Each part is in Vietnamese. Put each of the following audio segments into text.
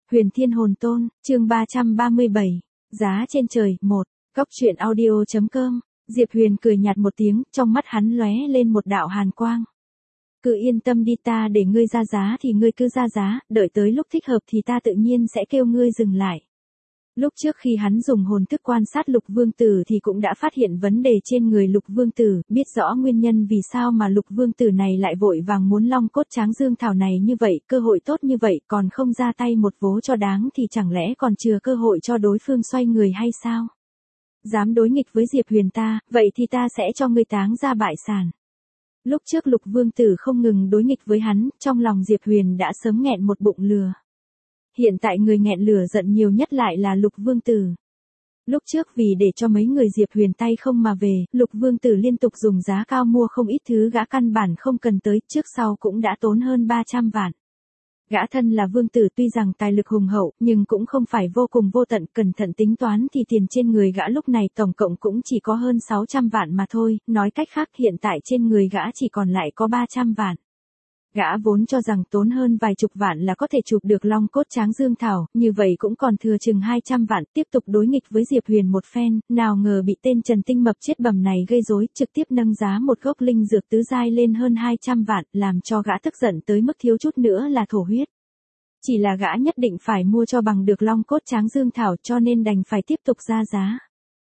Huyền Thiên Hồn Tôn, chương 337, giá trên trời, 1, Cóc truyện audio.com, Diệp Huyền cười nhạt một tiếng, trong mắt hắn lóe lên một đạo hàn quang. Cứ yên tâm đi, ta để ngươi ra giá thì ngươi cứ ra giá, đợi tới lúc thích hợp thì ta tự nhiên sẽ kêu ngươi dừng lại. Lúc trước khi hắn dùng hồn thức quan sát Lục Vương Tử thì cũng đã phát hiện vấn đề trên người Lục Vương Tử, biết rõ nguyên nhân vì sao mà Lục Vương Tử này lại vội vàng muốn long cốt tráng dương thảo này như vậy, cơ hội tốt như vậy còn không ra tay một vố cho đáng thì chẳng lẽ còn chừa cơ hội cho đối phương xoay người hay sao? Dám đối nghịch với Diệp Huyền ta, vậy thì ta sẽ cho ngươi táng ra bại sản. Lúc trước Lục Vương Tử không ngừng đối nghịch với hắn, trong lòng Diệp Huyền đã sớm nghẹn một bụng lừa. Hiện tại người nghẹn lửa giận nhiều nhất lại là Lục Vương Tử. Lúc trước vì để cho mấy người Diệp Huyền tay không mà về, Lục Vương Tử liên tục dùng giá cao mua không ít thứ gã căn bản không cần tới, trước sau cũng đã tốn hơn 300 vạn. Gã thân là Vương Tử tuy rằng tài lực hùng hậu, nhưng cũng không phải vô cùng vô tận, cẩn thận tính toán thì tiền trên người gã lúc này tổng cộng cũng chỉ có hơn 600 vạn mà thôi, nói cách khác hiện tại trên người gã chỉ còn lại có 300 vạn. Gã vốn cho rằng tốn hơn vài chục vạn là có thể chụp được long cốt tráng dương thảo, như vậy cũng còn thừa chừng 200 vạn, tiếp tục đối nghịch với Diệp Huyền một phen, nào ngờ bị tên Trần Tinh mập chết bầm này gây rối, trực tiếp nâng giá một gốc linh dược tứ giai lên hơn 200 vạn, làm cho gã tức giận tới mức thiếu chút nữa là thổ huyết. Chỉ là gã nhất định phải mua cho bằng được long cốt tráng dương thảo cho nên đành phải tiếp tục ra giá.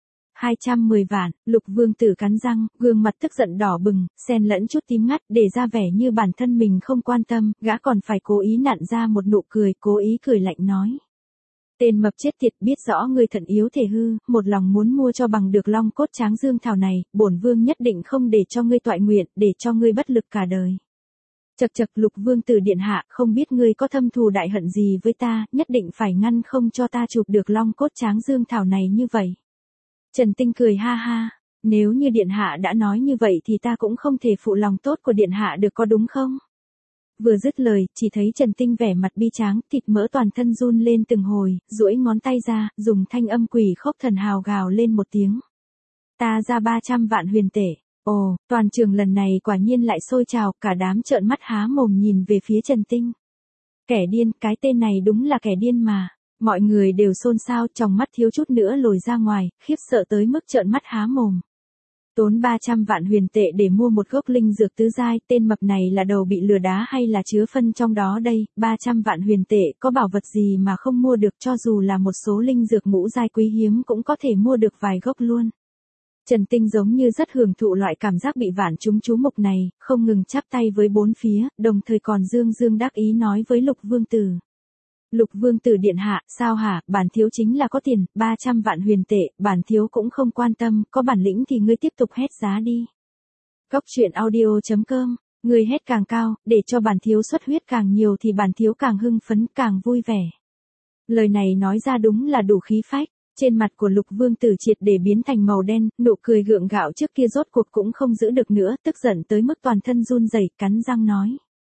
210 vạn, Lục Vương Tử cắn răng, gương mặt tức giận đỏ bừng, xen lẫn chút tím ngắt, để ra vẻ như bản thân mình không quan tâm, gã còn phải cố ý nặn ra một nụ cười, cố ý cười lạnh nói. Tên mập chết tiệt, biết rõ ngươi thận yếu thể hư, một lòng muốn mua cho bằng được long cốt tráng dương thảo này, bổn vương nhất định không để cho ngươi toại nguyện, để cho ngươi bất lực cả đời. Chậc chậc, Lục Vương Tử điện hạ, không biết ngươi có thâm thù đại hận gì với ta, nhất định phải ngăn không cho ta chụp được long cốt tráng dương thảo này như vậy. Trần Tinh cười ha ha, nếu như điện hạ đã nói như vậy thì ta cũng không thể phụ lòng tốt của điện hạ được có đúng không? Vừa dứt lời, chỉ thấy Trần Tinh vẻ mặt bi tráng, thịt mỡ toàn thân run lên từng hồi, duỗi ngón tay ra, dùng thanh âm quỷ khốc thần hào gào lên một tiếng. Ta ra 300 vạn huyền tể. Ồ, toàn trường lần này quả nhiên lại sôi trào, cả đám trợn mắt há mồm nhìn về phía Trần Tinh. Kẻ điên, cái tên này đúng là kẻ điên mà. Mọi người đều xôn xao, trong mắt thiếu chút nữa lồi ra ngoài, khiếp sợ tới mức trợn mắt há mồm. Tốn 300 vạn huyền tệ để mua một gốc linh dược tứ giai, tên mập này là đầu bị lừa đá hay là chứa phân trong đó đây, 300 vạn huyền tệ có bảo vật gì mà không mua được, cho dù là một số linh dược ngũ giai quý hiếm cũng có thể mua được vài gốc luôn. Trần Tinh giống như rất hưởng thụ loại cảm giác bị vạn chúng chú mục này, không ngừng chắp tay với bốn phía, đồng thời còn dương dương đắc ý nói với Lục Vương Tử. Lục Vương Tử điện hạ, sao hả, bản thiếu chính là có tiền, 300 vạn huyền tệ, bản thiếu cũng không quan tâm, có bản lĩnh thì ngươi tiếp tục hét giá đi. Cóc truyện audio.com, ngươi hét càng cao, để cho bản thiếu xuất huyết càng nhiều thì bản thiếu càng hưng phấn, càng vui vẻ. Lời này nói ra đúng là đủ khí phách, trên mặt của Lục Vương Tử triệt để biến thành màu đen, nụ cười gượng gạo trước kia rốt cuộc cũng không giữ được nữa, tức giận tới mức toàn thân run rẩy, cắn răng nói.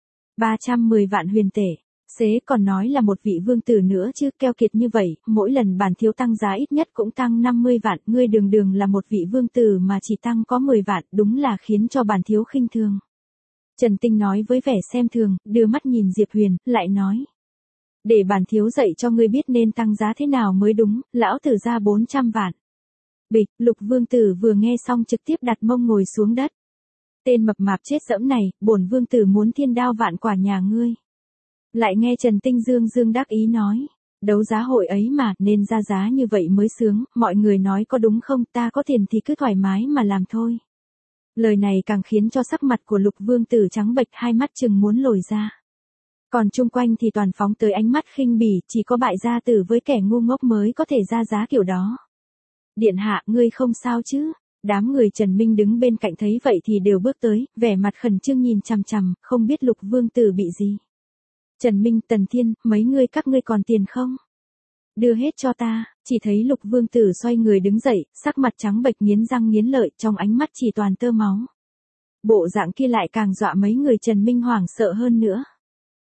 310 vạn huyền tệ. Xế còn nói là một vị vương tử nữa chứ, keo kiệt như vậy, mỗi lần bản thiếu tăng giá ít nhất cũng tăng 50 vạn, ngươi đường đường là một vị vương tử mà chỉ tăng có 10 vạn, đúng là khiến cho bản thiếu khinh thường. Trần Tinh nói với vẻ xem thường, đưa mắt nhìn Diệp Huyền, lại nói. Để bản thiếu dạy cho ngươi biết nên tăng giá thế nào mới đúng, lão tử ra 400 vạn. Bịch, Lục Vương Tử vừa nghe xong trực tiếp đặt mông ngồi xuống đất. Tên mập mạp chết dẫm này, bổn vương tử muốn thiên đao vạn quả nhà ngươi. Lại nghe Trần Tinh dương dương đắc ý nói, đấu giá hội ấy mà, nên ra giá như vậy mới sướng, mọi người nói có đúng không, ta có tiền thì cứ thoải mái mà làm thôi. Lời này càng khiến cho sắc mặt của Lục Vương Tử trắng bệch, hai mắt chừng muốn lồi ra. Còn chung quanh thì toàn phóng tới ánh mắt khinh bỉ, chỉ có bại gia tử với kẻ ngu ngốc mới có thể ra giá kiểu đó. Điện hạ, ngươi không sao chứ? Đám người Trần Minh đứng bên cạnh thấy vậy thì đều bước tới, vẻ mặt khẩn trương nhìn chằm chằm, không biết Lục Vương Tử bị gì. Trần Minh, Tần Thiên, mấy ngươi các ngươi còn tiền không? Đưa hết cho ta, chỉ thấy Lục Vương Tử xoay người đứng dậy, sắc mặt trắng bệch nghiến răng nghiến lợi, trong ánh mắt chỉ toàn tơ máu. Bộ dạng kia lại càng dọa mấy người Trần Minh hoảng sợ hơn nữa.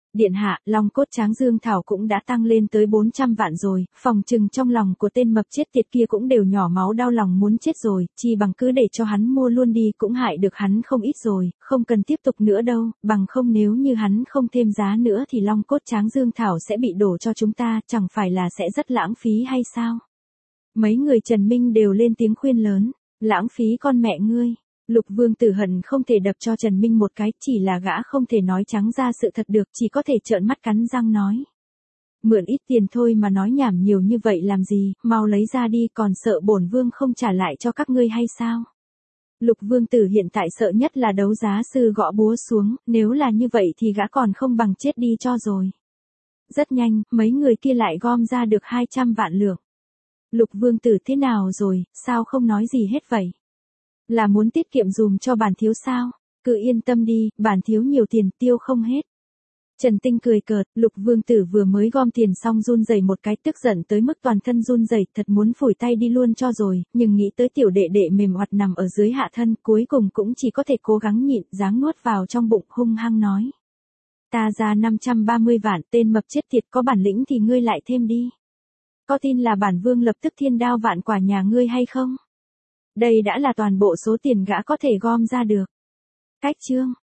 Điện hạ, long cốt tráng dương thảo cũng đã tăng lên tới 400 vạn rồi, phòng trừng trong lòng của tên mập chết tiệt kia cũng đều nhỏ máu đau lòng muốn chết rồi, chi bằng cứ để cho hắn mua luôn đi cũng hại được hắn không ít rồi, không cần tiếp tục nữa đâu, bằng không nếu như hắn không thêm giá nữa thì long cốt tráng dương thảo sẽ bị đổ cho chúng ta, chẳng phải là sẽ rất lãng phí hay sao? Mấy người Trần Minh đều lên tiếng khuyên lớn, lãng phí con mẹ ngươi. Lục Vương Tử hận không thể đập cho Trần Minh một cái, chỉ là gã không thể nói trắng ra sự thật được, chỉ có thể trợn mắt cắn răng nói. Mượn ít tiền thôi mà nói nhảm nhiều như vậy làm gì, mau lấy ra đi, còn sợ bổn vương không trả lại cho các ngươi hay sao? Lục Vương Tử hiện tại sợ nhất là đấu giá sư gõ búa xuống, nếu là như vậy thì gã còn không bằng chết đi cho rồi. Rất nhanh, mấy người kia lại gom ra được 200 vạn lượng. Lục Vương Tử thế nào rồi, sao không nói gì hết vậy? Là muốn tiết kiệm dùm cho bản thiếu sao? Cứ yên tâm đi, bản thiếu nhiều tiền tiêu không hết. Trần Tinh cười cợt, Lục Vương Tử vừa mới gom tiền xong run rẩy một cái, tức giận tới mức toàn thân run rẩy, thật muốn phủi tay đi luôn cho rồi, nhưng nghĩ tới tiểu đệ đệ mềm oặt nằm ở dưới hạ thân, cuối cùng cũng chỉ có thể cố gắng nhịn, dáng nuốt vào trong bụng, hung hăng nói. Ta ra 530 vạn, tên mập chết tiệt, có bản lĩnh thì ngươi lại thêm đi. Có tin là bản vương lập tức thiên đao vạn quả nhà ngươi hay không? Đây đã là toàn bộ số tiền gã có thể gom ra được. Cách chương